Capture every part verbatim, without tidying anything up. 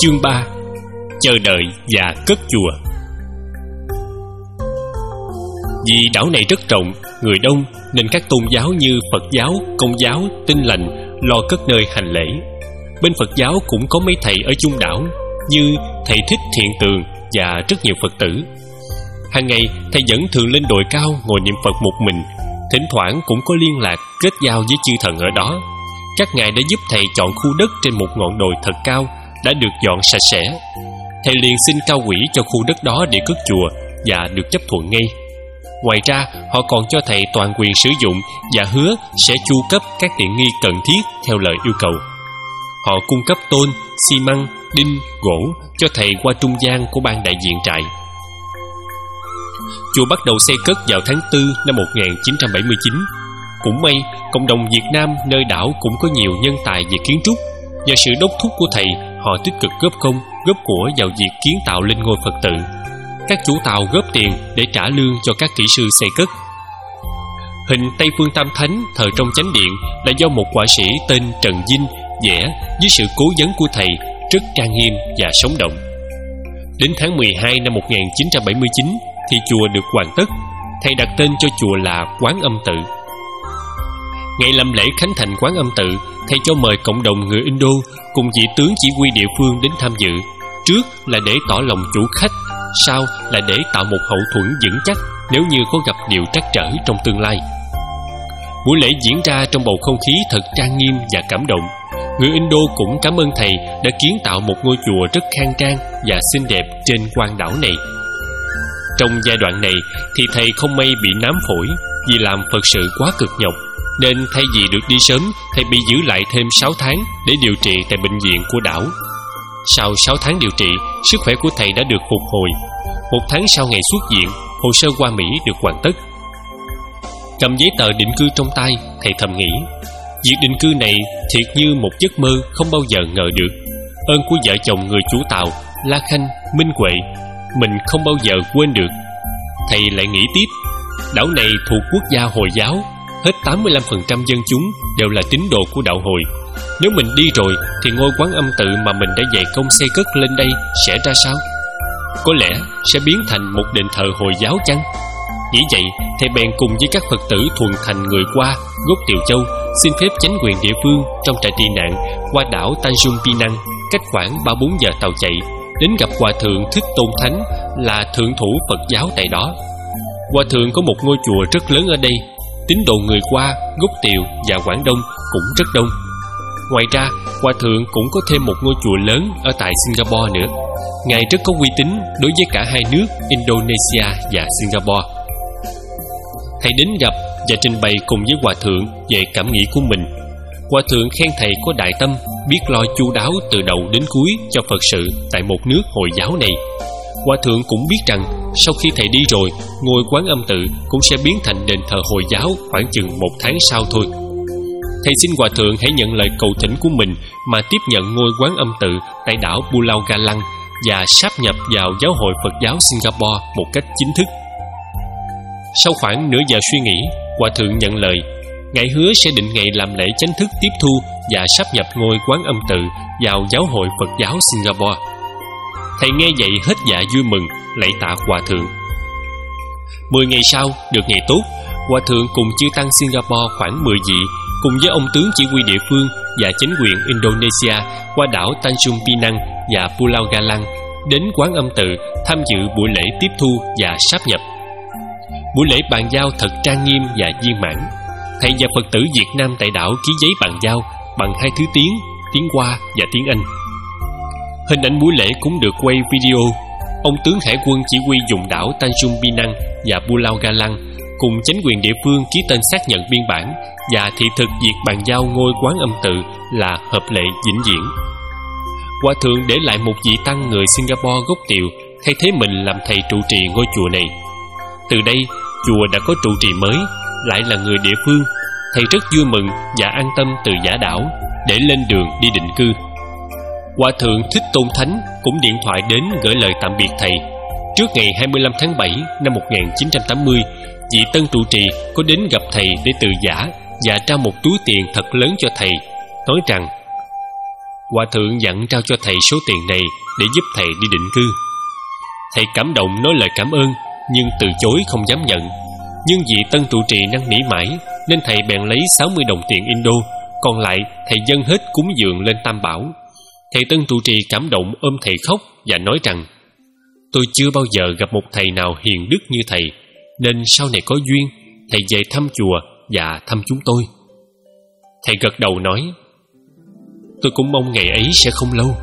Chương ba. Chờ đợi và cất chùa. Vì đảo này rất rộng, người đông, nên các tôn giáo như Phật giáo, Công giáo, Tin lành lo cất nơi hành lễ. Bên Phật giáo cũng có mấy thầy ở chung đảo, như thầy Thích Thiện Tường và rất nhiều Phật tử. Hàng ngày thầy vẫn thường lên đồi cao ngồi niệm Phật một mình. Thỉnh thoảng cũng có liên lạc kết giao với chư thần ở đó. Các ngài đã giúp thầy chọn khu đất trên một ngọn đồi thật cao, đã được dọn sạch sẽ. Thầy liền xin cao quỹ cho khu đất đó để cất chùa và được chấp thuận ngay. Ngoài ra, họ còn cho thầy toàn quyền sử dụng và hứa sẽ chu cấp các tiện nghi cần thiết theo lời yêu cầu. Họ cung cấp tôn, xi măng, đinh, gỗ cho thầy qua trung gian của ban đại diện trại. Chùa bắt đầu xây cất vào tháng tư năm một nghìn chín trăm bảy mươi chín. Cũng may, cộng đồng Việt Nam nơi đảo cũng có nhiều nhân tài về kiến trúc. Nhờ sự đốc thúc của thầy, họ tích cực góp công, góp của vào việc kiến tạo lên ngôi Phật tự. Các chủ tàu góp tiền để trả lương cho các kỹ sư xây cất. Hình Tây Phương Tam Thánh thờ trong chánh điện là do một họa sĩ tên Trần Vinh vẽ với sự cố vấn của thầy, rất trang nghiêm và sống động. Đến tháng mười hai năm một nghìn chín trăm bảy mươi chín thì chùa được hoàn tất. Thầy đặt tên cho chùa là Quán Âm Tự. Ngày làm lễ khánh thành Quán Âm Tự, thầy cho mời cộng đồng người Indo cùng vị tướng chỉ huy địa phương đến tham dự. Trước là để tỏ lòng chủ khách, sau là để tạo một hậu thuẫn vững chắc nếu như có gặp điều trắc trở trong tương lai. Buổi lễ diễn ra trong bầu không khí thật trang nghiêm và cảm động. Người Indo cũng cảm ơn thầy đã kiến tạo một ngôi chùa rất khang trang và xinh đẹp trên quan đảo này. Trong giai đoạn này thì thầy không may bị nám phổi vì làm Phật sự quá cực nhọc, nên thay vì được đi sớm, thầy bị giữ lại thêm sáu tháng để điều trị tại bệnh viện của đảo. Sau sáu tháng điều trị, sức khỏe của thầy đã được phục hồi. Một tháng sau ngày xuất viện, hồ sơ qua Mỹ được hoàn tất. Cầm giấy tờ định cư trong tay, thầy thầm nghĩ, việc định cư này thiệt như một giấc mơ không bao giờ ngờ được. Ơn của vợ chồng người chủ tàu La Khanh, Minh Huệ mình không bao giờ quên được. Thầy lại nghĩ tiếp, đảo này thuộc quốc gia Hồi giáo, hết tám mươi lăm phần trăm dân chúng đều là tín đồ của đạo Hồi. Nếu mình đi rồi thì ngôi Quán Âm Tự mà mình đã dày công xây cất lên đây sẽ ra sao? Có lẽ sẽ biến thành một đền thờ Hồi giáo chăng? Nghĩ vậy, thầy bèn cùng với các Phật tử thuần thành người Hoa gốc Tiều Châu xin phép chánh quyền địa phương trong trại tị nạn qua đảo Tanjung Pinang, cách khoảng ba bốn giờ tàu chạy, đến gặp Hòa thượng Thích Tôn Thánh là thượng thủ Phật giáo tại đó. Hòa thượng có một ngôi chùa rất lớn ở đây. Tín đồ người Hoa, gốc Tiều và Quảng Đông cũng rất đông. Ngoài ra, Hòa thượng cũng có thêm một ngôi chùa lớn ở tại Singapore nữa. Ngài rất có uy tín đối với cả hai nước Indonesia và Singapore. Thầy đến gặp và trình bày cùng với Hòa thượng về cảm nghĩ của mình. Hòa thượng khen thầy có đại tâm, biết lo chu đáo từ đầu đến cuối cho Phật sự tại một nước Hồi giáo này. Hòa thượng cũng biết rằng sau khi thầy đi rồi, ngôi Quán Âm Tự cũng sẽ biến thành đền thờ Hồi giáo khoảng chừng một tháng sau thôi. Thầy xin Hòa thượng hãy nhận lời cầu thỉnh của mình mà tiếp nhận ngôi Quán Âm Tự tại đảo Pulau Galang và sáp nhập vào Giáo hội Phật giáo Singapore một cách chính thức. Sau khoảng nửa giờ suy nghĩ, Hòa thượng nhận lời. Ngài hứa sẽ định ngày làm lễ chánh thức tiếp thu và sáp nhập ngôi Quán Âm Tự vào Giáo hội Phật giáo Singapore. Thầy nghe vậy hết dạ vui mừng, lạy tạ Hòa thượng. Mười ngày sau, được ngày tốt, Hòa thượng cùng chư tăng Singapore khoảng mười vị, cùng với ông tướng chỉ huy địa phương và chính quyền Indonesia qua đảo Tanjung Pinang và Pulau Galang đến Quán Âm Tự tham dự buổi lễ tiếp thu và sáp nhập. Buổi lễ bàn giao thật trang nghiêm và viên mãn. Thầy và Phật tử Việt Nam tại đảo ký giấy bàn giao bằng hai thứ tiếng, tiếng Hoa và tiếng Anh. Hình ảnh buổi lễ cũng được quay video. Ông tướng hải quân chỉ huy dùng đảo Tanjung Pinang và Pulau Galang cùng chính quyền địa phương ký tên xác nhận biên bản và thị thực việc bàn giao ngôi Quán Âm Tự là hợp lệ vĩnh viễn. Hòa thượng để lại một vị tăng người Singapore gốc Tiều thay thế mình làm thầy trụ trì ngôi chùa này. Từ đây, chùa đã có trụ trì mới, lại là người địa phương. Thầy rất vui mừng và an tâm từ giả đảo để lên đường đi định cư. Hòa thượng Thích Tôn Thánh cũng điện thoại đến gửi lời tạm biệt thầy. Trước ngày hai mươi lăm tháng bảy năm một nghìn chín trăm tám mươi, vị tân trụ trì có đến gặp thầy để từ giả và trao một túi tiền thật lớn cho thầy, nói rằng: Hòa thượng dặn trao cho thầy số tiền này để giúp thầy đi định cư. Thầy cảm động nói lời cảm ơn, nhưng từ chối không dám nhận. Nhưng vì tân trụ trì năn nỉ mãi, nên thầy bèn lấy sáu mươi đồng tiền Indo, còn lại thầy dâng hết cúng dường lên Tam Bảo. Thầy tân trụ trì cảm động ôm thầy khóc và nói rằng: tôi chưa bao giờ gặp một thầy nào hiền đức như thầy, nên sau này có duyên, thầy về thăm chùa và thăm chúng tôi. Thầy gật đầu nói: tôi cũng mong ngày ấy sẽ không lâu.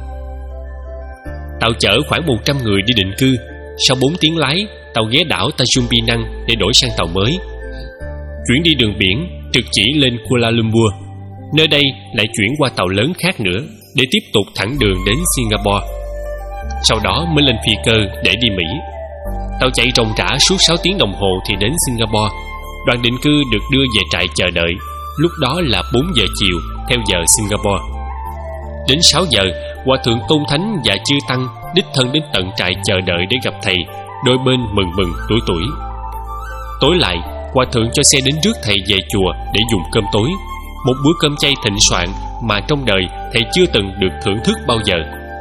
Tàu chở khoảng một trăm người đi định cư. Sau bốn tiếng lái, tàu ghé đảo Tanjung Pinang để đổi sang tàu mới. Chuyển đi đường biển trực chỉ lên Kuala Lumpur. Nơi đây lại chuyển qua tàu lớn khác nữa để tiếp tục thẳng đường đến Singapore. Sau đó mới lên phi cơ để đi Mỹ. Tàu chạy ròng rã suốt sáu tiếng đồng hồ thì đến Singapore. Đoàn định cư được đưa về trại chờ đợi. Lúc đó là bốn giờ chiều theo giờ Singapore. Đến sáu giờ, Hòa thượng Tôn Thánh và chư tăng đích thân đến tận trại chờ đợi để gặp thầy. Đôi bên mừng mừng tuổi tuổi. Tối lại, Hòa thượng cho xe đến rước thầy về chùa để dùng cơm tối. Một bữa cơm chay thịnh soạn mà trong đời thầy chưa từng được thưởng thức bao giờ.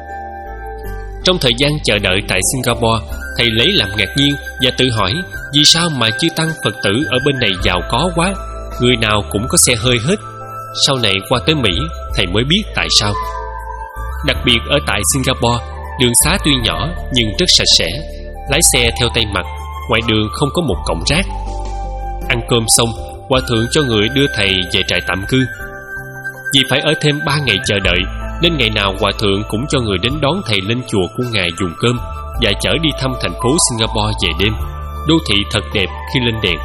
Trong thời gian chờ đợi tại Singapore, thầy lấy làm ngạc nhiên và tự hỏi vì sao mà chư tăng Phật tử ở bên này giàu có quá, người nào cũng có xe hơi hết. Sau này qua tới Mỹ, thầy mới biết tại sao. Đặc biệt ở tại Singapore, đường xá tuy nhỏ nhưng rất sạch sẽ. Lái xe theo tay mặt, ngoài đường không có một cọng rác. Ăn cơm xong, Hòa thượng cho người đưa thầy về trại tạm cư. Vì phải ở thêm ba ngày chờ đợi, nên ngày nào Hòa thượng cũng cho người đến đón thầy lên chùa của ngài dùng cơm và chở đi thăm thành phố Singapore về đêm. Đô thị thật đẹp khi lên đèn.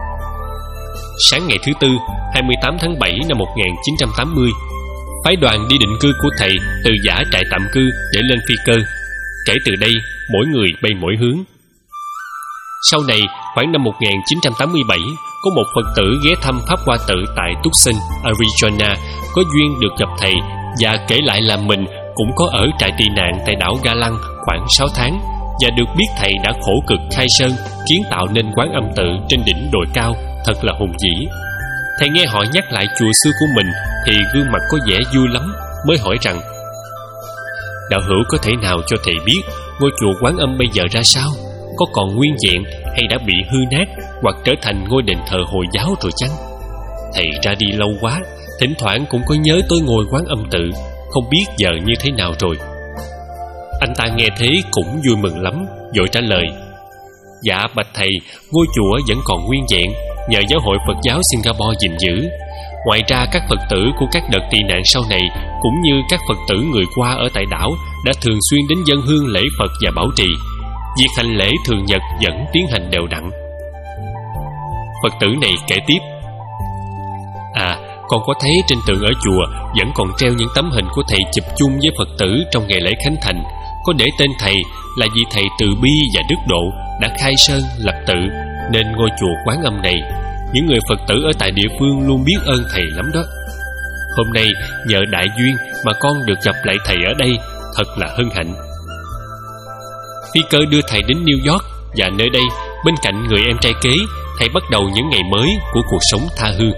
Sáng ngày thứ Tư, hai mươi tám tháng bảy năm một nghìn chín trăm tám mươi, phái đoàn đi định cư của thầy từ giã trại tạm cư để lên phi cơ. Kể từ đây, mỗi người bay mỗi hướng. Sau này, khoảng năm một nghìn chín trăm tám mươi bảy, có một Phật tử ghé thăm Pháp Hoa Tự tại Tucson, Arizona, có duyên được gặp thầy và kể lại là mình cũng có ở trại tị nạn tại đảo Ga Lăng khoảng sáu tháng và được biết thầy đã khổ cực khai sơn, kiến tạo nên quán âm tự trên đỉnh đồi cao, thật là hùng vĩ. Thầy nghe họ nhắc lại chùa xưa của mình thì gương mặt có vẻ vui lắm, mới hỏi rằng: đạo hữu có thể nào cho thầy biết ngôi chùa Quán Âm bây giờ ra sao? Có còn nguyên vẹn hay đã bị hư nát hoặc trở thành ngôi đền thờ Hồi giáo rồi chăng? Thầy ra đi lâu quá, thỉnh thoảng cũng có nhớ tới ngôi Quán Âm tự, không biết giờ như thế nào rồi. Anh ta nghe thế cũng vui mừng lắm, vội trả lời: dạ bạch thầy, ngôi chùa vẫn còn nguyên vẹn nhờ Giáo hội Phật giáo Singapore gìn giữ. Ngoài ra, các Phật tử của các đợt tị nạn sau này cũng như các Phật tử người qua ở tại đảo đã thường xuyên đến dâng hương lễ Phật và bảo trì. Việc hành lễ thường nhật vẫn tiến hành đều đặn. Phật tử này kể tiếp: À, con có thấy trên tường ở chùa vẫn còn treo những tấm hình của thầy chụp chung với Phật tử trong ngày lễ Khánh Thành. Có để tên thầy là vì thầy từ bi và đức độ đã khai sơn lập tự, nên ngôi chùa Quán Âm này, những người Phật tử ở tại địa phương luôn biết ơn thầy lắm đó. Hôm nay nhờ đại duyên mà con được gặp lại thầy ở đây, thật là hân hạnh. Phi cơ đưa thầy đến New York, và nơi đây, bên cạnh người em trai kế, thầy bắt đầu những ngày mới của cuộc sống tha hương.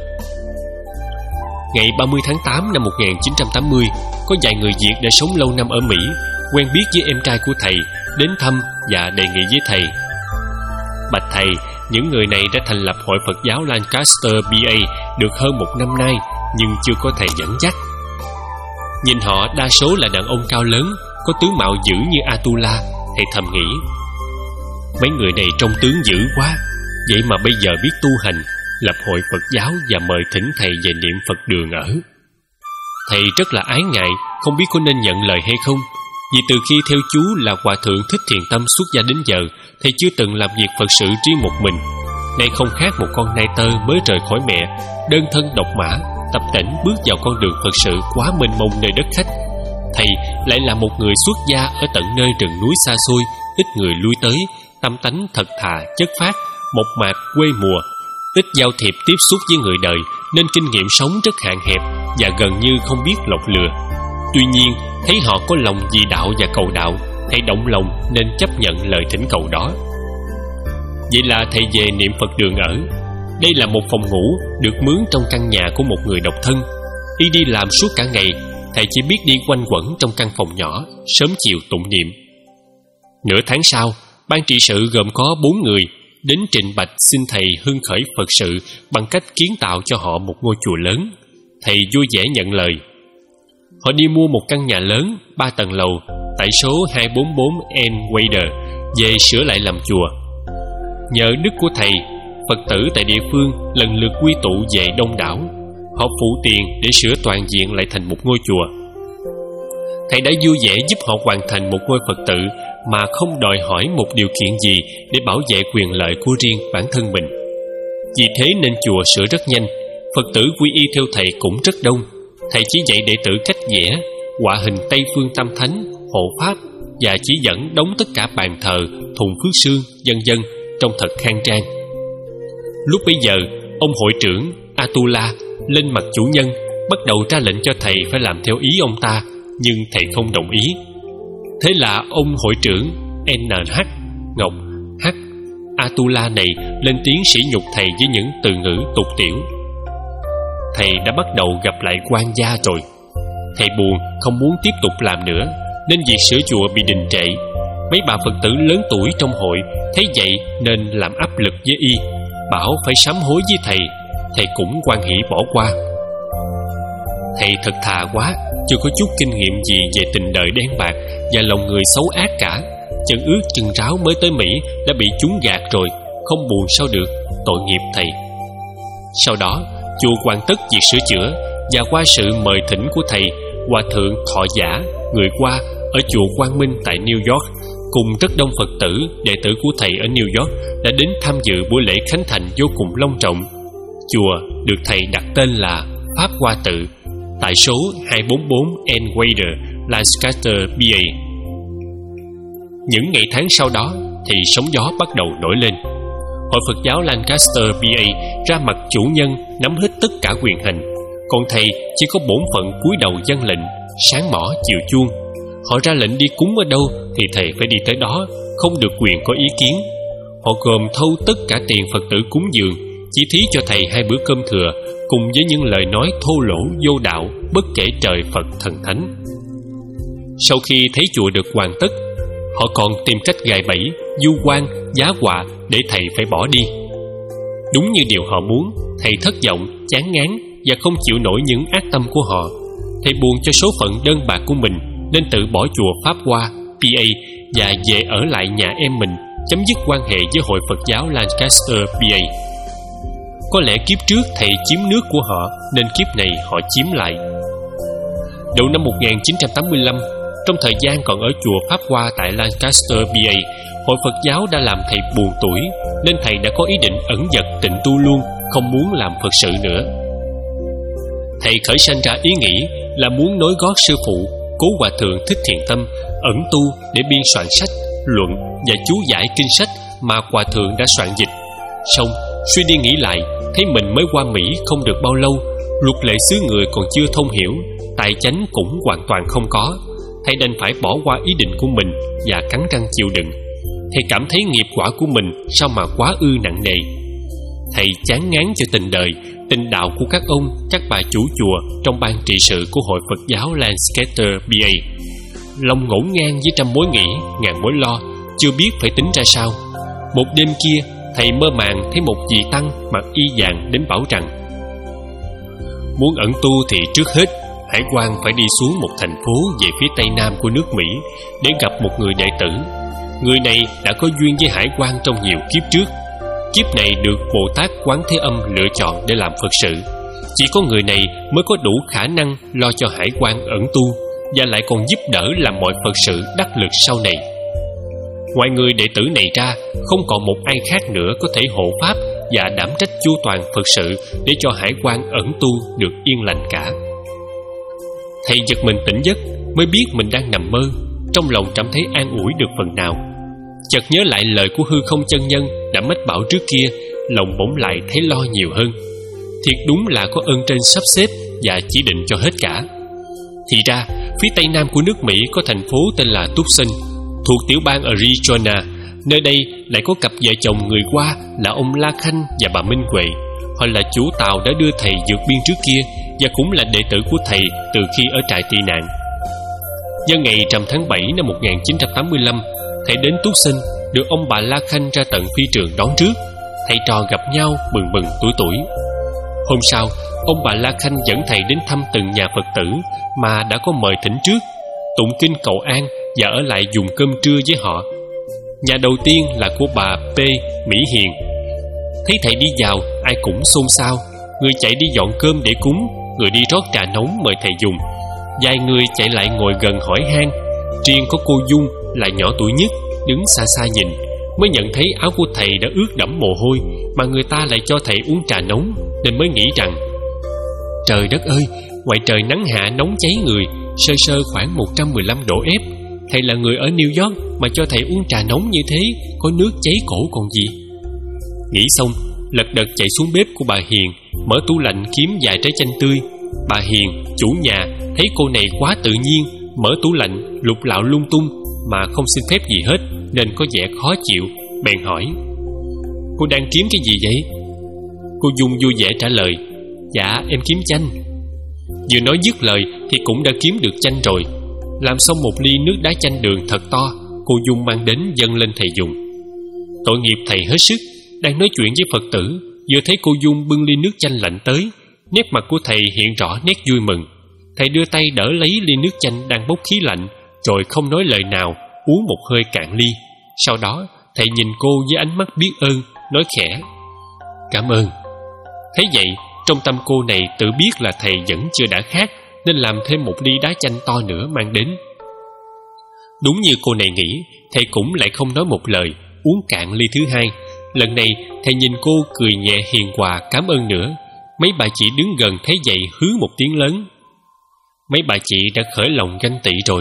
Ngày ba mươi tháng tám năm một nghìn chín trăm tám mươi, có vài người Việt đã sống lâu năm ở Mỹ quen biết với em trai của thầy, đến thăm và đề nghị với thầy: bạch thầy, những người này đã thành lập Hội Phật giáo Lancaster B A được hơn một năm nay, nhưng chưa có thầy dẫn dắt. Nhìn họ đa số là đàn ông cao lớn, có tướng mạo dữ như Atula. Thầy thầm nghĩ: mấy người này trông tướng dữ quá, vậy mà bây giờ biết tu hành, lập hội Phật giáo và mời thỉnh thầy về niệm Phật đường ở. Thầy rất là ái ngại, không biết có nên nhận lời hay không. Vì từ khi theo chú là Hòa thượng Thích Thiền Tâm xuất gia đến giờ, thầy chưa từng làm việc Phật sự riêng một mình. Nay không khác một con nai tơ mới rời khỏi mẹ, đơn thân độc mã, tập tễnh bước vào con đường Phật sự quá mênh mông nơi đất khách. Thầy lại là một người xuất gia ở tận nơi rừng núi xa xôi, ít người lui tới, tâm tánh thật thà, chất phác, mộc mạc, quê mùa, ít giao thiệp tiếp xúc với người đời, nên kinh nghiệm sống rất hạn hẹp và gần như không biết lọc lừa. Tuy nhiên, thấy họ có lòng vì đạo và cầu đạo, thầy động lòng nên chấp nhận lời thỉnh cầu đó. Vậy là thầy về niệm Phật đường ở. Đây là một phòng ngủ được mướn trong căn nhà của một người độc thân. Y đi làm suốt cả ngày, thầy chỉ biết đi quanh quẩn trong căn phòng nhỏ, sớm chiều tụng niệm. Nửa tháng sau, ban trị sự gồm có bốn người đến trình bạch xin thầy hưng khởi Phật sự bằng cách kiến tạo cho họ một ngôi chùa lớn. Thầy vui vẻ nhận lời. Họ đi mua một căn nhà lớn ba tầng lầu tại số hai bốn bốn N Wader về sửa lại làm chùa. Nhờ đức của thầy, Phật tử tại địa phương lần lượt quy tụ về đông đảo. Họ phụ tiền để sửa toàn diện lại thành một ngôi chùa. Thầy đã vui vẻ giúp họ hoàn thành một ngôi Phật tử mà không đòi hỏi một điều kiện gì để bảo vệ quyền lợi của riêng bản thân mình. Vì thế nên chùa sửa rất nhanh. Phật tử quy y theo thầy cũng rất đông. Thầy chỉ dạy đệ tử cách vẽ, họa hình Tây phương Tam Thánh, hộ pháp và chỉ dẫn đóng tất cả bàn thờ, thùng phước sương, vân vân trông thật khang trang. Lúc bấy giờ, ông hội trưởng Atula lên mặt chủ nhân, bắt đầu ra lệnh cho thầy phải làm theo ý ông ta, nhưng thầy không đồng ý. Thế là ông hội trưởng N H Ngọc H Atula này lên tiếng sỉ nhục thầy với những từ ngữ tục tiểu. Thầy đã bắt đầu gặp lại quan gia rồi. Thầy buồn, không muốn tiếp tục làm nữa, nên việc sửa chùa bị đình trệ. Mấy bà Phật tử lớn tuổi trong hội thấy vậy nên làm áp lực với y, bảo phải sám hối với thầy. Thầy cũng hoan hỉ bỏ qua. Thầy thật thà quá, chưa có chút kinh nghiệm gì về tình đời đen bạc và lòng người xấu ác cả. Chân ướt chân ráo mới tới Mỹ đã bị chúng gạt rồi, không buồn sao được, tội nghiệp thầy. Sau đó, chùa hoàn tất việc sửa chữa, và qua sự mời thỉnh của thầy, Hòa thượng Thọ Giả, người Hoa ở chùa Quang Minh tại New York, cùng rất đông Phật tử, đệ tử của thầy ở New York đã đến tham dự buổi lễ khánh thành vô cùng long trọng. Chùa được thầy đặt tên là Pháp Hoa Tự, tại số hai bốn bốn N Wader, Lancaster, B A. Những ngày tháng sau đó thì sóng gió bắt đầu nổi lên. Hội Phật giáo Lancaster B A ra mặt chủ nhân nắm hết tất cả quyền hành, còn thầy chỉ có bổn phận cúi đầu vâng lệnh, sáng mỏ chiều chuông. Họ ra lệnh đi cúng ở đâu thì thầy phải đi tới đó, không được quyền có ý kiến. Họ gồm thâu tất cả tiền Phật tử cúng dường, chỉ thí cho thầy hai bữa cơm thừa, cùng với những lời nói thô lỗ vô đạo, bất kể trời Phật thần thánh. Sau khi thấy chùa được hoàn tất, họ còn tìm cách gài bẫy, vu oan, giá họa để thầy phải bỏ đi. Đúng như điều họ muốn, thầy thất vọng, chán ngán và không chịu nổi những ác tâm của họ. Thầy buồn cho số phận đơn bạc của mình nên tự bỏ chùa Pháp Hoa P A và về ở lại nhà em mình, chấm dứt quan hệ với Hội Phật giáo Lancaster B A. Có lẽ kiếp trước thầy chiếm nước của họ, nên kiếp này họ chiếm lại. Đầu năm một nghìn chín trăm tám mươi lăm, trong thời gian còn ở chùa Pháp Hoa tại Lancaster B A, Hội Phật giáo đã làm thầy buồn tuổi, nên thầy đã có ý định ẩn dật tịnh tu luôn, không muốn làm Phật sự nữa. Thầy khởi sanh ra ý nghĩ là muốn nối gót sư phụ Cố Hòa Thượng Thích Thiện Tâm, ẩn tu để biên soạn sách, luận và chú giải kinh sách mà Hòa Thượng đã soạn dịch. Xong, suy đi nghĩ lại, thấy mình mới qua Mỹ không được bao lâu, luật lệ xứ người còn chưa thông hiểu, tài chánh cũng hoàn toàn không có. Thầy đành phải bỏ qua ý định của mình và cắn răng chịu đựng. Thầy cảm thấy nghiệp quả của mình sao mà quá ư nặng nề. Thầy chán ngán cho tình đời, tình đạo của các ông, các bà chủ chùa trong ban trị sự của Hội Phật giáo Lancaster B A. Lòng ngổn ngang với trăm mối nghĩ, ngàn mối lo, chưa biết phải tính ra sao. Một đêm kia, thầy mơ màng thấy một vị tăng mặc y vàng đến bảo rằng: muốn ẩn tu thì trước hết Hải Quan phải đi xuống một thành phố về phía tây nam của nước Mỹ để gặp một người đệ tử. Người này đã có duyên với Hải Quan trong nhiều kiếp trước. Kiếp này được Bồ Tát Quán Thế Âm lựa chọn để làm Phật sự. Chỉ có người này mới có đủ khả năng lo cho Hải Quan ẩn tu, và lại còn giúp đỡ làm mọi Phật sự đắc lực sau này. Ngoài người đệ tử này ra, không còn một ai khác nữa có thể hộ pháp và đảm trách chu toàn Phật sự để cho Hải Quan ẩn tu được yên lành cả. Thầy giật mình tỉnh giấc, mới biết mình đang nằm mơ. Trong lòng cảm thấy an ủi được phần nào. Chợt nhớ lại lời của hư không chân nhân đã mách bảo trước kia, lòng bỗng lại thấy lo nhiều hơn. Thiệt đúng là có ơn trên sắp xếp và chỉ định cho hết cả. Thì ra, phía tây nam của nước Mỹ có thành phố tên là Tucson, thuộc tiểu bang Arizona. Nơi đây lại có cặp vợ chồng người Hoa là ông La Khanh và bà Minh Huệ. họ là chủ tàu đã đưa thầy vượt biên trước kia, và cũng là đệ tử của thầy từ khi ở trại tị nạn. Nhân ngày rằm tháng bảy năm một nghìn chín trăm tám mươi lăm, thầy đến Tuất Sinh, được ông bà La Khanh ra tận phi trường đón trước. Thầy trò gặp nhau bừng bừng tuổi tuổi. Hôm sau, ông bà La Khanh dẫn thầy đến thăm từng nhà Phật tử mà đã có mời thỉnh trước, tụng kinh cầu an và ở lại dùng cơm trưa với họ. Nhà đầu tiên là của bà P. Mỹ Hiền. Thấy thầy đi vào, ai cũng xôn xao. Người chạy đi dọn cơm để cúng, người đi rót trà nóng mời thầy dùng. Vài người chạy lại ngồi gần hỏi han. Riêng có cô Dung là nhỏ tuổi nhất, đứng xa xa nhìn, mới nhận thấy áo của thầy đã ướt đẫm mồ hôi, mà người ta lại cho thầy uống trà nóng, nên mới nghĩ rằng trời đất ơi, ngoài trời nắng hạ nóng cháy người, sơ sơ khoảng một trăm mười lăm độ F. Thầy là người ở New York mà cho thầy uống trà nóng như thế, có nước cháy cổ còn gì. Nghĩ xong, lật đật chạy xuống bếp của bà Hiền, mở tủ lạnh kiếm vài trái chanh tươi. Bà Hiền, chủ nhà, thấy cô này quá tự nhiên, mở tủ lạnh lục lạo lung tung mà không xin phép gì hết, nên có vẻ khó chịu, bèn hỏi: "Cô đang kiếm cái gì vậy?" Cô Dung vui vẻ trả lời: "Dạ, em kiếm chanh." Vừa nói dứt lời thì cũng đã kiếm được chanh rồi. Làm xong một ly nước đá chanh đường thật to, cô Dung mang đến dâng lên thầy dùng. Tội nghiệp thầy hết sức, đang nói chuyện với Phật tử, vừa thấy cô Dung bưng ly nước chanh lạnh tới, nét mặt của thầy hiện rõ nét vui mừng. Thầy đưa tay đỡ lấy ly nước chanh đang bốc khí lạnh, rồi không nói lời nào, uống một hơi cạn ly. Sau đó thầy nhìn cô với ánh mắt biết ơn, nói khẽ: "Cảm ơn." Thấy vậy, trong tâm cô này tự biết là thầy vẫn chưa đã khát, nên làm thêm một ly đá chanh to nữa mang đến. Đúng như cô này nghĩ, thầy cũng lại không nói một lời, uống cạn ly thứ hai. Lần này thầy nhìn cô cười nhẹ hiền hòa cảm ơn nữa. Mấy bà chị đứng gần thấy vậy hứ một tiếng lớn. Mấy bà chị đã khởi lòng ganh tị rồi.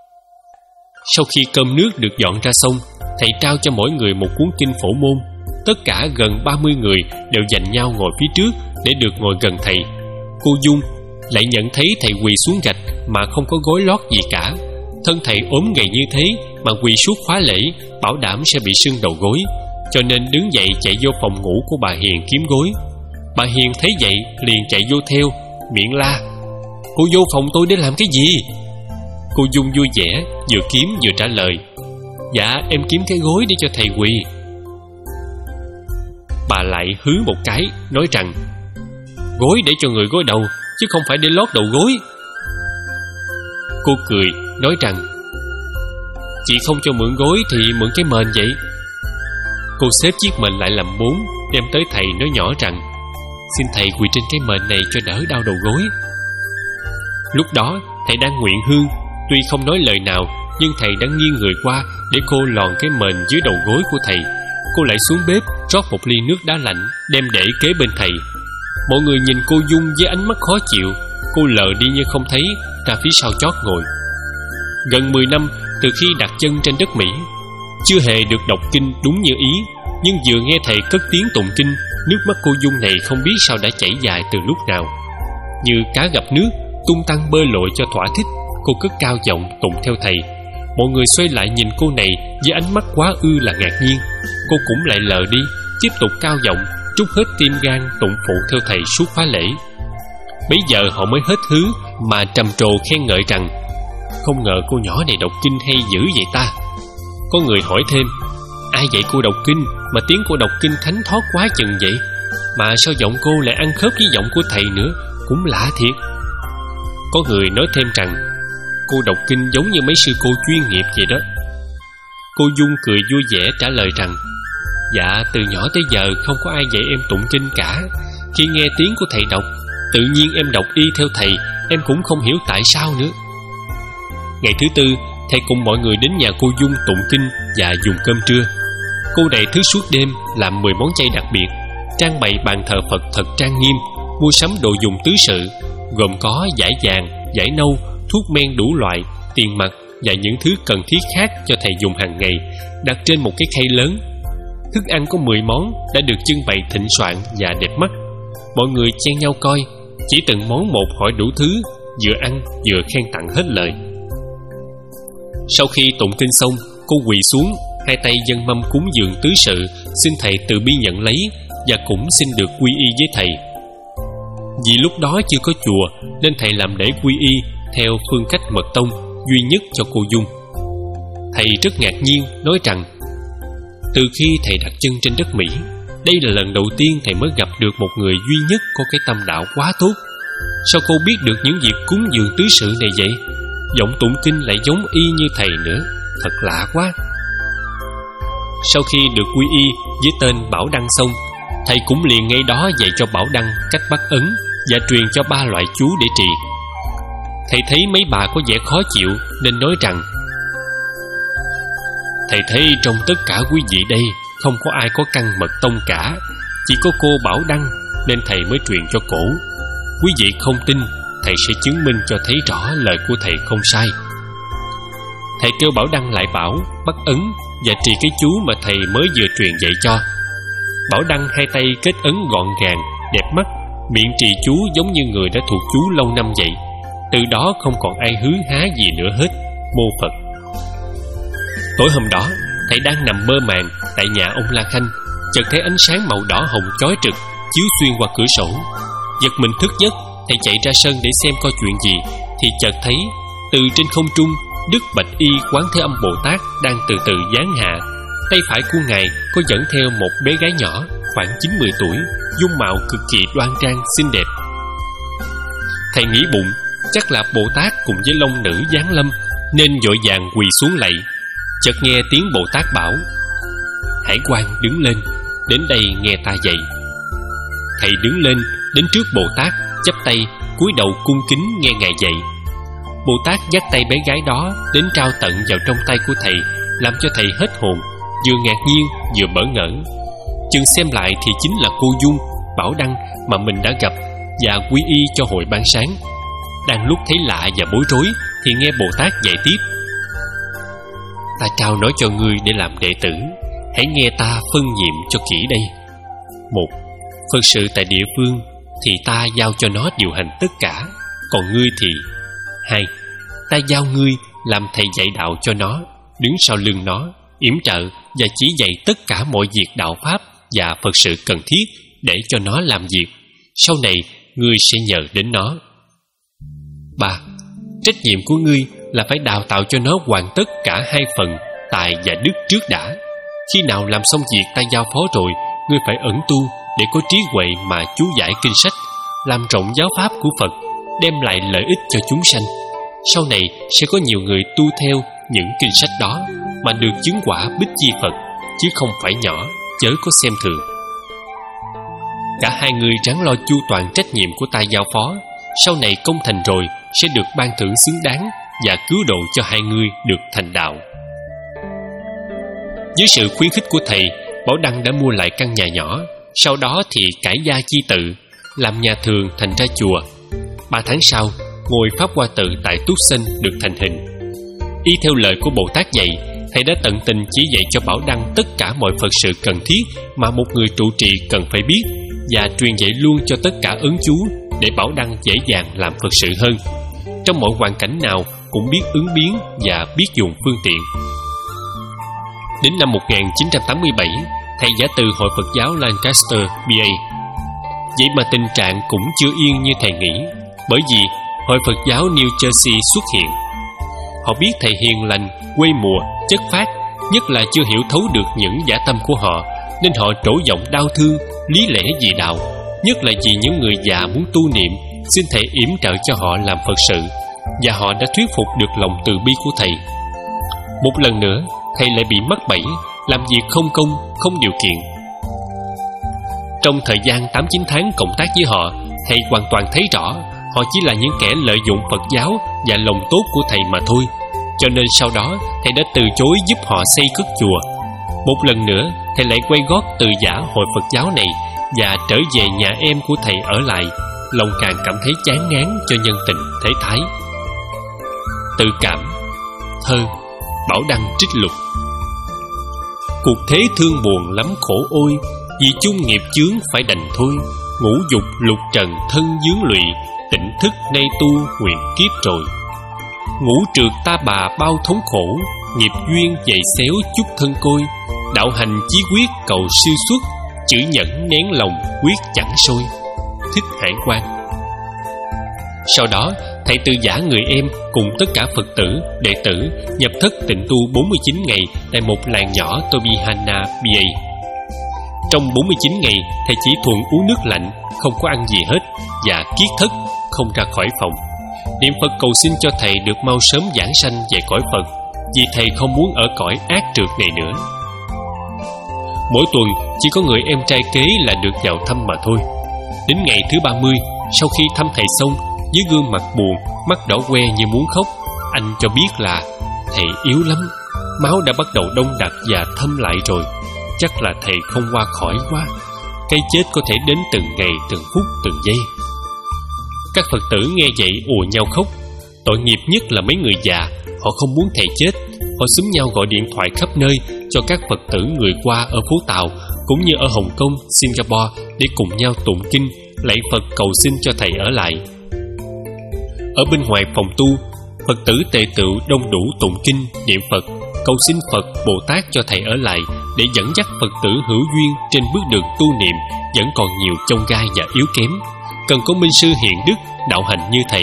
Sau khi cơm nước được dọn ra xong, thầy trao cho mỗi người một cuốn kinh Phổ Môn. Tất cả gần ba mươi người đều giành nhau ngồi phía trước để được ngồi gần thầy. Cô Dung lại nhận thấy thầy quỳ xuống gạch mà không có gối lót gì cả. Thân thầy ốm gầy như thế mà quỳ suốt khóa lễ, bảo đảm sẽ bị sưng đầu gối, cho nên đứng dậy chạy vô phòng ngủ của bà Hiền kiếm gối. Bà Hiền thấy vậy liền chạy vô theo, miệng la: "Cô vô phòng tôi để làm cái gì?" Cô Dung vui vẻ, vừa kiếm vừa trả lời: "Dạ, em kiếm cái gối để cho thầy quỳ." Bà lại hứ một cái, nói rằng: "Gối để cho người gối đầu, chứ không phải để lót đầu gối." Cô cười, nói rằng: "Chị không cho mượn gối thì mượn cái mền vậy." Cô xếp chiếc mền lại làm bốn, đem tới thầy nói nhỏ rằng: "Xin thầy quỳ trên cái mền này cho đỡ đau đầu gối." Lúc đó thầy đang nguyện hương, tuy không nói lời nào, nhưng thầy đã nghiêng người qua để cô lòn cái mền dưới đầu gối của thầy. Cô lại xuống bếp rót một ly nước đá lạnh đem để kế bên thầy. Mọi người nhìn cô Dung với ánh mắt khó chịu. Cô lờ đi như không thấy, ra phía sau chót ngồi. Gần mười năm từ khi đặt chân trên đất Mỹ, chưa hề được đọc kinh đúng như ý, nhưng vừa nghe thầy cất tiếng tụng kinh, nước mắt cô Dung này không biết sao đã chảy dài từ lúc nào. Như cá gặp nước, tung tăng bơi lội cho thỏa thích, cô cất cao giọng tụng theo thầy. Mọi người xoay lại nhìn cô này với ánh mắt quá ư là ngạc nhiên. Cô cũng lại lờ đi, tiếp tục cao giọng trút hết tim gan tụng phụ theo thầy suốt khóa lễ. Bấy giờ họ mới hết hứ mà trầm trồ khen ngợi rằng: "Không ngờ cô nhỏ này đọc kinh hay dữ vậy ta." Có người hỏi thêm: "Ai dạy cô đọc kinh mà tiếng cô đọc kinh thánh thót quá chừng vậy? Mà sao giọng cô lại ăn khớp với giọng của thầy nữa, cũng lạ thiệt." Có người nói thêm rằng: "Cô đọc kinh giống như mấy sư cô chuyên nghiệp vậy đó." Cô Dung cười vui vẻ trả lời rằng: "Dạ, từ nhỏ tới giờ không có ai dạy em tụng kinh cả. Khi nghe tiếng của thầy đọc, tự nhiên em đọc y theo thầy, em cũng không hiểu tại sao nữa." Ngày thứ tư, thầy cùng mọi người đến nhà cô Dung tụng kinh và dùng cơm trưa. Cô đầy thức suốt đêm làm mười món chay đặc biệt, trang bày bàn thờ Phật thật trang nghiêm, mua sắm đồ dùng tứ sự, gồm có vải vàng, vải nâu, thuốc men đủ loại, tiền mặt và những thứ cần thiết khác cho thầy dùng hàng ngày, đặt trên một cái khay lớn. Thức ăn có mười món đã được trưng bày thịnh soạn và đẹp mắt. Mọi người chen nhau coi, chỉ từng món một hỏi đủ thứ, vừa ăn vừa khen tặng hết lời. Sau khi tụng kinh xong, cô quỳ xuống, hai tay dâng mâm cúng dường tứ sự, xin thầy từ bi nhận lấy, và cũng xin được quy y với thầy. Vì lúc đó chưa có chùa nên thầy làm lễ quy y theo phương cách mật tông duy nhất cho cô Dung. Thầy rất ngạc nhiên nói rằng từ khi thầy đặt chân trên đất Mỹ, đây là lần đầu tiên thầy mới gặp được một người duy nhất có cái tâm đạo quá tốt. Sao cô biết được những việc cúng dường tứ sự này vậy? Giọng tụng kinh lại giống y như thầy nữa, thật lạ quá. Sau khi được quy y với tên Bảo Đăng xong, thầy cũng liền ngay đó dạy cho Bảo Đăng cách bắt ấn và truyền cho ba loại chú để trị. Thầy thấy mấy bà có vẻ khó chịu nên nói rằng: thầy thấy trong tất cả quý vị đây không có ai có căn mật tông cả, chỉ có cô Bảo Đăng nên thầy mới truyền cho cổ. Quý vị không tin, thầy sẽ chứng minh cho thấy rõ lời của thầy không sai. Thầy kêu Bảo Đăng lại bảo bắt ấn và trì cái chú mà thầy mới vừa truyền dạy cho. Bảo Đăng hai tay kết ấn gọn gàng, đẹp mắt, miệng trì chú giống như người đã thuộc chú lâu năm vậy. Từ đó không còn ai hứa há gì nữa hết. Mô Phật. Tối hôm đó, thầy đang nằm mơ màng tại nhà ông La Khanh, chợt thấy ánh sáng màu đỏ hồng chói trực chiếu xuyên qua cửa sổ. Giật mình thức giấc, thầy chạy ra sân để xem coi chuyện gì, thì chợt thấy từ trên không trung, Đức Bạch Y Quán Thế Âm Bồ Tát đang từ từ giáng hạ. Tay phải của ngài có dẫn theo một bé gái nhỏ khoảng chín mươi tuổi, dung mạo cực kỳ đoan trang xinh đẹp. Thầy nghĩ bụng chắc là Bồ Tát cùng với long nữ giáng lâm, nên vội vàng quỳ xuống lạy. Chợt nghe tiếng Bồ Tát bảo: hãy ngoan đứng lên, đến đây nghe ta dạy. Thầy đứng lên đến trước Bồ Tát, chắp tay cúi đầu cung kính nghe ngài dạy. Bồ Tát dắt tay bé gái đó đến trao tận vào trong tay của thầy, làm cho thầy hết hồn, vừa ngạc nhiên vừa bỡ ngỡ. Chừng xem lại thì chính là cô Dung, Bảo Đăng mà mình đã gặp và quy y cho hồi ban sáng. Đang lúc thấy lạ và bối rối thì nghe Bồ Tát dạy tiếp: ta trao nói cho ngươi để làm đệ tử, hãy nghe ta phân nhiệm cho kỹ đây. Một, Phật sự tại địa phương thì ta giao cho nó điều hành tất cả, còn ngươi thì hai, ta giao ngươi làm thầy dạy đạo cho nó, đứng sau lưng nó, yểm trợ và chỉ dạy tất cả mọi việc đạo pháp và Phật sự cần thiết để cho nó làm việc. Sau này ngươi sẽ nhờ đến nó. Ba, trách nhiệm của ngươi là phải đào tạo cho nó hoàn tất cả hai phần tài và đức trước đã. Khi nào làm xong việc ta giao phó rồi, ngươi phải ẩn tu để có trí huệ mà chú giải kinh sách, làm rộng giáo pháp của Phật, đem lại lợi ích cho chúng sanh. Sau này sẽ có nhiều người tu theo những kinh sách đó mà được chứng quả Bích Chi Phật, chứ không phải nhỏ, chớ có xem thường. Cả hai người ráng lo chu toàn trách nhiệm của ta giao phó, sau này công thành rồi sẽ được ban thưởng xứng đáng và cứu độ cho hai người được thành đạo. Dưới sự khuyến khích của thầy, Bảo Đăng đã mua lại căn nhà nhỏ, sau đó thì cải gia chi tự, làm nhà thường thành ra chùa. Ba tháng sau, ngôi Pháp Hoa Tự tại Túc Sinh được thành hình. Y theo lời của Bồ Tát dạy, thầy đã tận tình chỉ dạy cho Bảo Đăng tất cả mọi Phật sự cần thiết mà một người trụ trì cần phải biết, và truyền dạy luôn cho tất cả ấn chú để Bảo Đăng dễ dàng làm Phật sự hơn. Trong mọi hoàn cảnh nào cũng biết ứng biến và biết dùng phương tiện. Đến năm một nghìn chín trăm tám mươi bảy, thầy giả từ Hội Phật giáo Lancaster, B A. Vậy mà tình trạng cũng chưa yên như thầy nghĩ, bởi vì Hội Phật giáo New Jersey xuất hiện. Họ biết thầy hiền lành, quê mùa, chất phác, nhất là chưa hiểu thấu được những dã tâm của họ, nên họ trổ giọng đau thương, lý lẽ dị đạo, nhất là vì những người già muốn tu niệm, xin thầy yểm trợ cho họ làm Phật sự, và họ đã thuyết phục được lòng từ bi của thầy. Một lần nữa, thầy lại bị mắc bẫy, làm việc không công, không điều kiện. Trong thời gian tám chín tháng cộng tác với họ, thầy hoàn toàn thấy rõ họ chỉ là những kẻ lợi dụng Phật giáo và lòng tốt của thầy mà thôi. Cho nên sau đó thầy đã từ chối giúp họ xây cất chùa. Một lần nữa, thầy lại quay gót từ giả Hội Phật giáo này và trở về nhà em của thầy ở lại, lòng càng cảm thấy chán ngán cho nhân tình thế thái. Tự cảm. Thơ Bảo Đăng trích lục. Cuộc thế thương buồn lắm khổ ôi, vì chung nghiệp chướng phải đành thôi. Ngũ dục lục trần thân dướng lụy, tỉnh thức nay tu nguyện kiếp rồi. Ngũ trượt ta bà bao thống khổ, nghiệp duyên dày xéo chút thân côi. Đạo hành chí quyết cầu siêu xuất, chữ nhẫn nén lòng, quyết chẳng sôi. Thích Hải Quan. Sau đó, thầy từ giả người em cùng tất cả Phật tử, đệ tử nhập thất tịnh tu bốn mươi chín ngày tại một làng nhỏ Tobihana Ba. Trong bốn mươi chín ngày, thầy chỉ thuần uống nước lạnh, không có ăn gì hết và kiết thất, không ra khỏi phòng. Niệm Phật cầu xin cho thầy được mau sớm giảng sanh về cõi Phật, vì thầy không muốn ở cõi ác trượt này nữa. Mỗi tuần chỉ có người em trai kế là được vào thăm mà thôi. Đến ngày thứ ba mươi, sau khi thăm thầy xong, với gương mặt buồn, mắt đỏ que như muốn khóc, anh cho biết là thầy yếu lắm, máu đã bắt đầu đông đặc và thâm lại rồi. Chắc là thầy không qua khỏi quá. Cái chết có thể đến từng ngày, từng phút, từng giây. Các Phật tử nghe vậy ùa nhau khóc. Tội nghiệp nhất là mấy người già. Họ không muốn thầy chết. Họ xúm nhau gọi điện thoại khắp nơi cho các Phật tử người qua ở phố Tàu cũng như ở Hồng Kông, Singapore để cùng nhau tụng kinh, lạy Phật cầu xin cho thầy ở lại. Ở bên ngoài phòng tu, Phật tử tề tựu đông đủ tụng kinh, niệm Phật, cầu xin Phật, Bồ Tát cho thầy ở lại để dẫn dắt Phật tử hữu duyên trên bước đường tu niệm vẫn còn nhiều chông gai và yếu kém, cần có minh sư hiền đức đạo hành như thầy.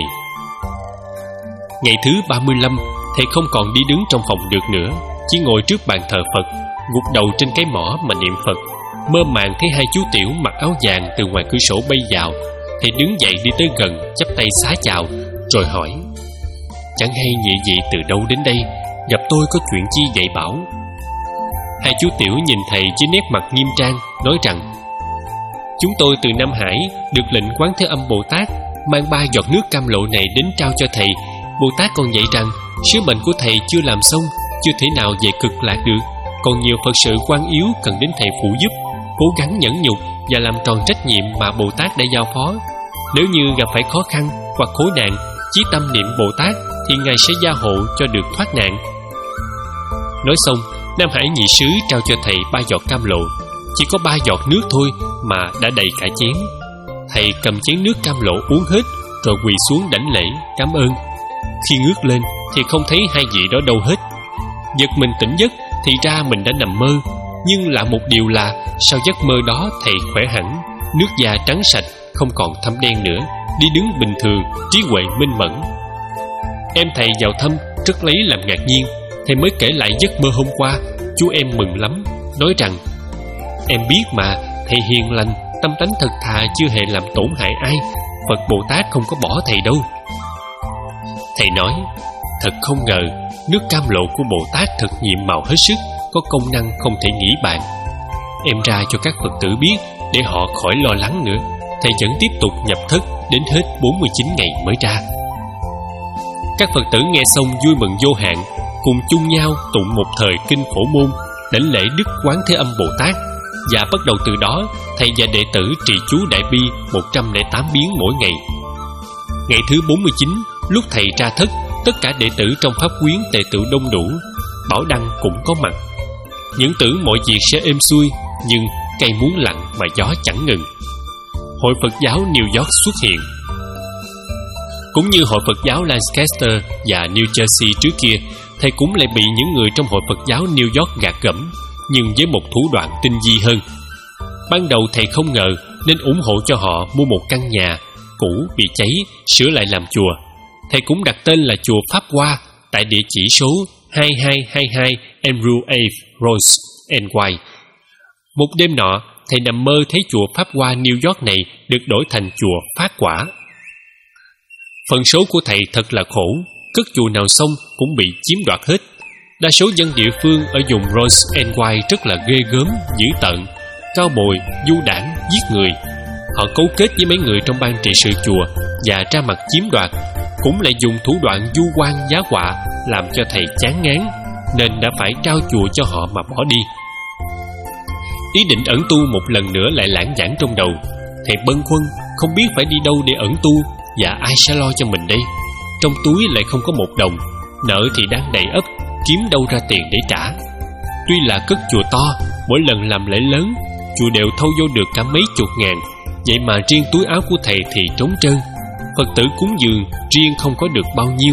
Ngày thứ ba mươi lăm, thầy không còn đi đứng trong phòng được nữa, chỉ ngồi trước bàn thờ Phật, gục đầu trên cái mỏ mà niệm Phật. Mơ màng thấy hai chú tiểu mặc áo vàng từ ngoài cửa sổ bay vào. Thầy đứng dậy đi tới gần, chắp tay xá chào, rồi hỏi: chẳng hay nhị vị từ đâu đến đây, gặp tôi có chuyện chi dạy bảo? Hai chú tiểu nhìn thầy với nét mặt nghiêm trang, nói rằng: chúng tôi từ Nam Hải được lệnh Quán Thế Âm Bồ Tát mang ba giọt nước cam lộ này đến trao cho thầy. Bồ Tát còn dạy rằng sứ mệnh của thầy chưa làm xong, chưa thể nào về cực lạc được, còn nhiều Phật sự quan yếu cần đến thầy phụ giúp. Cố gắng nhẫn nhục và làm tròn trách nhiệm mà Bồ Tát đã giao phó. Nếu như gặp phải khó khăn hoặc khốn nạn, chí tâm niệm Bồ Tát thì Ngài sẽ gia hộ cho được thoát nạn. Nói xong, Nam Hải nhị sứ trao cho thầy ba giọt cam lộ. Chỉ có ba giọt nước thôi mà đã đầy cả chén. Thầy cầm chén nước cam lộ uống hết, rồi quỳ xuống đảnh lễ cảm ơn. Khi ngước lên thì không thấy hai vị đó đâu hết. Giật mình tỉnh giấc thì ra mình đã nằm mơ. Nhưng lạ một điều là sau giấc mơ đó thầy khỏe hẳn, nước da trắng sạch, không còn thâm đen nữa, đi đứng bình thường, trí huệ minh mẫn. Em thầy vào thăm rất lấy làm ngạc nhiên. Thầy mới kể lại giấc mơ hôm qua. Chú em mừng lắm, nói rằng: em biết mà, thầy hiền lành, tâm tánh thật thà, chưa hề làm tổn hại ai. Phật Bồ Tát không có bỏ thầy đâu. Thầy nói: thật không ngờ nước cam lộ của Bồ Tát thật nhiệm màu hết sức, có công năng không thể nghĩ bàn. Em ra cho các Phật tử biết để họ khỏi lo lắng nữa. Thầy vẫn tiếp tục nhập thất đến hết bốn mươi chín ngày mới ra. Các Phật tử nghe xong vui mừng vô hạn, cùng chung nhau tụng một thời kinh Phổ Môn, đảnh lễ Đức Quán Thế Âm Bồ Tát. Và bắt đầu từ đó, thầy và đệ tử trì chú Đại Bi một trăm lẻ tám biến mỗi ngày. Ngày thứ bốn mươi chín, lúc thầy ra thất, tất cả đệ tử trong pháp quyến tề tựu đông đủ. Bảo Đăng cũng có mặt. Những tưởng mọi việc sẽ êm xuôi, nhưng cây muốn lặng mà gió chẳng ngừng. Hội Phật giáo New York xuất hiện. Cũng như Hội Phật giáo Lancaster và New Jersey trước kia, thầy cũng lại bị những người trong Hội Phật giáo New York gạt gẫm, nhưng với một thủ đoạn tinh vi hơn. Ban đầu thầy không ngờ nên ủng hộ cho họ mua một căn nhà cũ bị cháy, sửa lại làm chùa. Thầy cũng đặt tên là chùa Pháp Hoa tại địa chỉ số hai hai hai hai Andrew Ave Rose, N Y. Một đêm nọ, thầy nằm mơ thấy chùa Pháp Hoa New York này được đổi thành chùa Phát Quả. Phần số của thầy thật là khổ, cất chùa nào xong cũng bị chiếm đoạt hết. Đa số dân địa phương ở vùng Rose, N Y rất là ghê gớm, dữ tợn, cao bồi, du đảng, giết người. Họ cấu kết với mấy người trong ban trị sự chùa và ra mặt chiếm đoạt, cũng lại dùng thủ đoạn vu oan giá họa làm cho thầy chán ngán, nên đã phải trao chùa cho họ mà bỏ đi. Ý định ẩn tu một lần nữa lại lãng vảng trong đầu. Thầy bâng khuâng không biết phải đi đâu để ẩn tu, và ai sẽ lo cho mình đây. Trong túi lại không có một đồng, nợ thì đang đầy ấp, kiếm đâu ra tiền để trả. Tuy là cất chùa to, mỗi lần làm lễ lớn, chùa đều thâu vô được cả mấy chục ngàn. Vậy mà riêng túi áo của thầy thì trống trơn. Phật tử cúng dường riêng không có được bao nhiêu.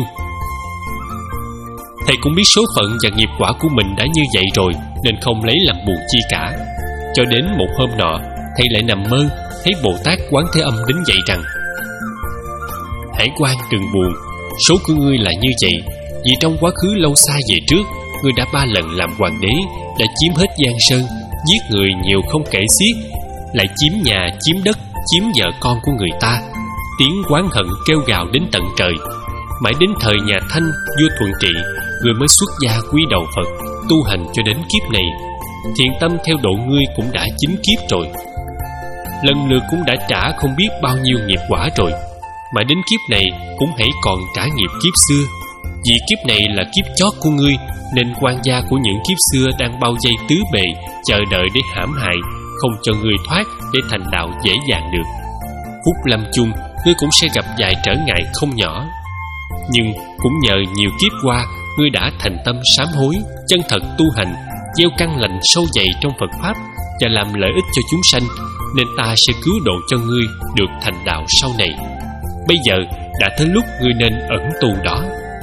Thầy cũng biết số phận và nghiệp quả của mình đã như vậy rồi, nên không lấy làm buồn chi cả. Cho đến một hôm nọ, thầy lại nằm mơ thấy Bồ Tát Quán Thế Âm đến dạy rằng: hãy quan đừng buồn, số của ngươi là như vậy, vì trong quá khứ lâu xa về trước, ngươi đã ba lần làm hoàng đế, đã chiếm hết Giang Sơn, giết người nhiều không kể xiết, lại chiếm nhà, chiếm đất, chiếm vợ con của người ta. Tiếng oán hận kêu gào đến tận trời. Mãi đến thời nhà Thanh, vua Thuận Trị, người mới xuất gia quý đầu Phật, tu hành cho đến kiếp này. Thiện tâm theo độ ngươi cũng đã chín kiếp rồi, lần lượt cũng đã trả không biết bao nhiêu nghiệp quả rồi. Mãi đến kiếp này cũng hãy còn trả nghiệp kiếp xưa. Vì kiếp này là kiếp chót của ngươi, nên quan gia của những kiếp xưa đang bao vây tứ bề, chờ đợi để hãm hại, không cho ngươi thoát để thành đạo dễ dàng được. Phút lâm chung, ngươi cũng sẽ gặp vài trở ngại không nhỏ. Nhưng cũng nhờ nhiều kiếp qua, ngươi đã thành tâm sám hối, chân thật tu hành, gieo căn lành sâu dày trong Phật Pháp và làm lợi ích cho chúng sanh, nên ta sẽ cứu độ cho ngươi được thành đạo sau này. Bây giờ đã tới lúc ngươi nên ẩn tu đó.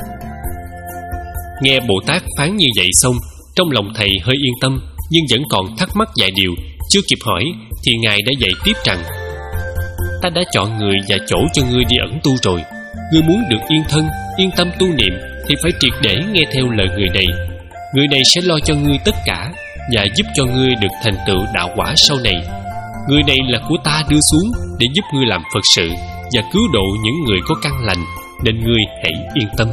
Nghe Bồ Tát phán như vậy xong, trong lòng thầy hơi yên tâm, nhưng vẫn còn thắc mắc vài điều. Chưa kịp hỏi thì Ngài đã dạy tiếp rằng: ta đã chọn người và chỗ cho ngươi đi ẩn tu rồi. Ngươi muốn được yên thân, yên tâm tu niệm thì phải triệt để nghe theo lời người này. Người này sẽ lo cho ngươi tất cả và giúp cho ngươi được thành tựu đạo quả sau này. Người này là của ta đưa xuống để giúp ngươi làm Phật sự và cứu độ những người có căn lành, nên ngươi hãy yên tâm.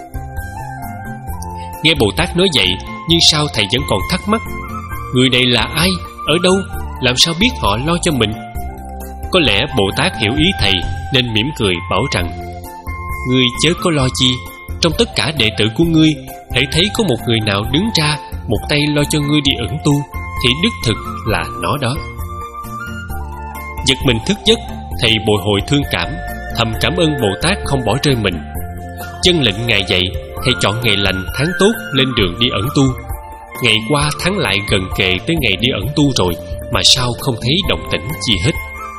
Nghe Bồ Tát nói vậy, nhưng sao thầy vẫn còn thắc mắc: người này là ai, ở đâu, làm sao biết họ lo cho mình? Có lẽ Bồ Tát hiểu ý thầy nên mỉm cười bảo rằng: ngươi chớ có lo chi. Trong tất cả đệ tử của ngươi, hãy thấy có một người nào đứng ra, một tay lo cho ngươi đi ẩn tu, thì đích thực là nó đó. Giật mình thức giấc, thầy bồi hồi thương cảm, thầm cảm ơn Bồ Tát không bỏ rơi mình. Dân lệnh Ngài dạy, thầy chọn ngày lành tháng tốt lên đường đi ẩn tu. Ngày qua tháng lại gần kề tới ngày đi ẩn tu rồi, mà sao không thấy động tĩnh gì hết.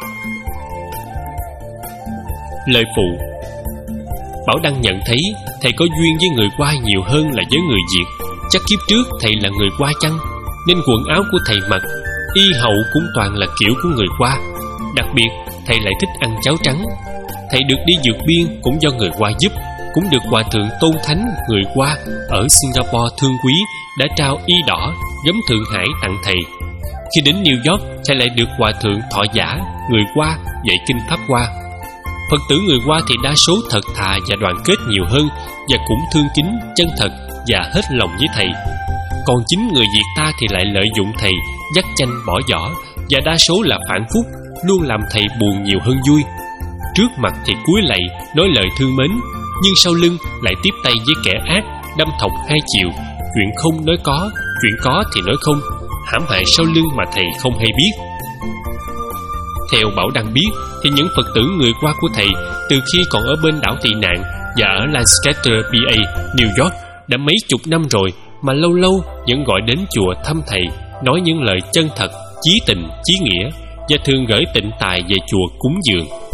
Lời phụ: Bảo Đăng nhận thấy thầy có duyên với người Hoa nhiều hơn là với người Việt. Chắc kiếp trước thầy là người Hoa chăng, nên quần áo của thầy mặc, y hậu cũng toàn là kiểu của người Hoa. Đặc biệt thầy lại thích ăn cháo trắng. Thầy được đi vượt biên cũng do người Hoa giúp, cũng được Hòa thượng Tôn Thánh người Hoa ở Singapore thương quý đã trao y đỏ gấm Thượng Hải tặng thầy. Khi đến New York, thầy lại được Hòa thượng Thọ Giả người Hoa dạy kinh Pháp Hoa. Phật tử người Hoa thì đa số thật thà và đoàn kết nhiều hơn, và cũng thương kính, chân thật và hết lòng với thầy. Còn chính người Việt ta thì lại lợi dụng thầy, dắt chanh bỏ giỏ, và đa số là phản phúc, luôn làm thầy buồn nhiều hơn vui. Trước mặt thì cúi lạy, nói lời thương mến, nhưng sau lưng lại tiếp tay với kẻ ác, đâm thọc hai chiều, chuyện không nói có, chuyện có thì nói không, hãm hại sau lưng mà thầy không hay biết. Theo Bảo Đăng biết thì những Phật tử người Hoa của thầy từ khi còn ở bên đảo tị nạn và ở Lancaster, pê a, New York đã mấy chục năm rồi, mà lâu lâu vẫn gọi đến chùa thăm thầy, nói những lời chân thật, chí tình, chí nghĩa, và thường gửi tịnh tài về chùa cúng dường.